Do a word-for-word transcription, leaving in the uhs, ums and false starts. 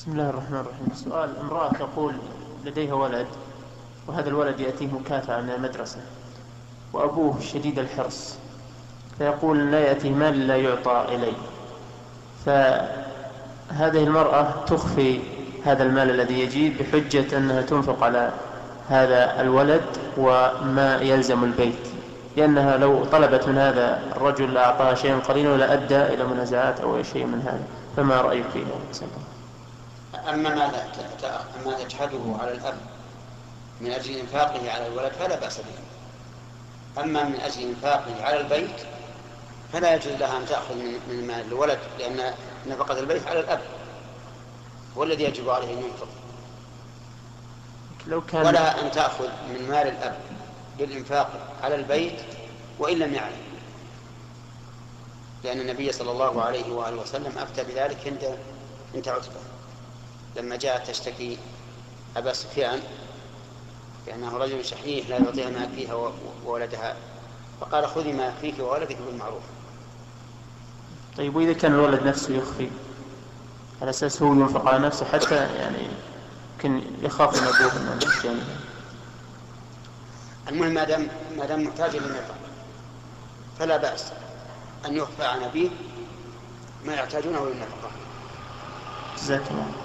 بسم الله الرحمن الرحيم. سؤال: امرأة تقول لديها ولد وهذا الولد يأتيه مكافأة من المدرسة وأبوه شديد الحرص، فيقول لا يأتيه مال لا يعطى إليه، فهذه المرأة تخفي هذا المال الذي يجيب بحجة أنها تنفق على هذا الولد وما يلزم البيت، لأنها لو طلبت من هذا الرجل لأعطاها شيئا قليلا لأدى إلى منازعات أو شيء من هذا، فما رأيك في هذا؟ أما ما تجحده على الأب من أجل إنفاقه على الولد فلا بأس به، أما من أجل إنفاقه على البيت فلا يجوز لها أن تأخذ من مال الولد، لأن نفقة البيت على الأب هو الذي يجب عليه أن ينفق، لو كان ولا أن تأخذ من مال الأب للإنفاق على البيت وإن لم يعلم، لأن النبي صلى الله عليه وآله وسلم أفتى بذلك عند بنت عتبة لما جاءت تشتكي أبا سفيان لأنه رجل شحيح لا يعطيها ما يكفيها وولدها، فقال خذي ما يكفيك وولدك بالمعروف. طيب، وإذا كان الولد نفسه يخفي على أساس هو ينفق على نفسه حتى يعني يمكن يخاف من أبوه من الجانب؟ المهم ما دام ما دام محتاج للنفقة فلا بأس أن يخفى عن أبيه ما يحتاجونه للنفقة. جزاك الله.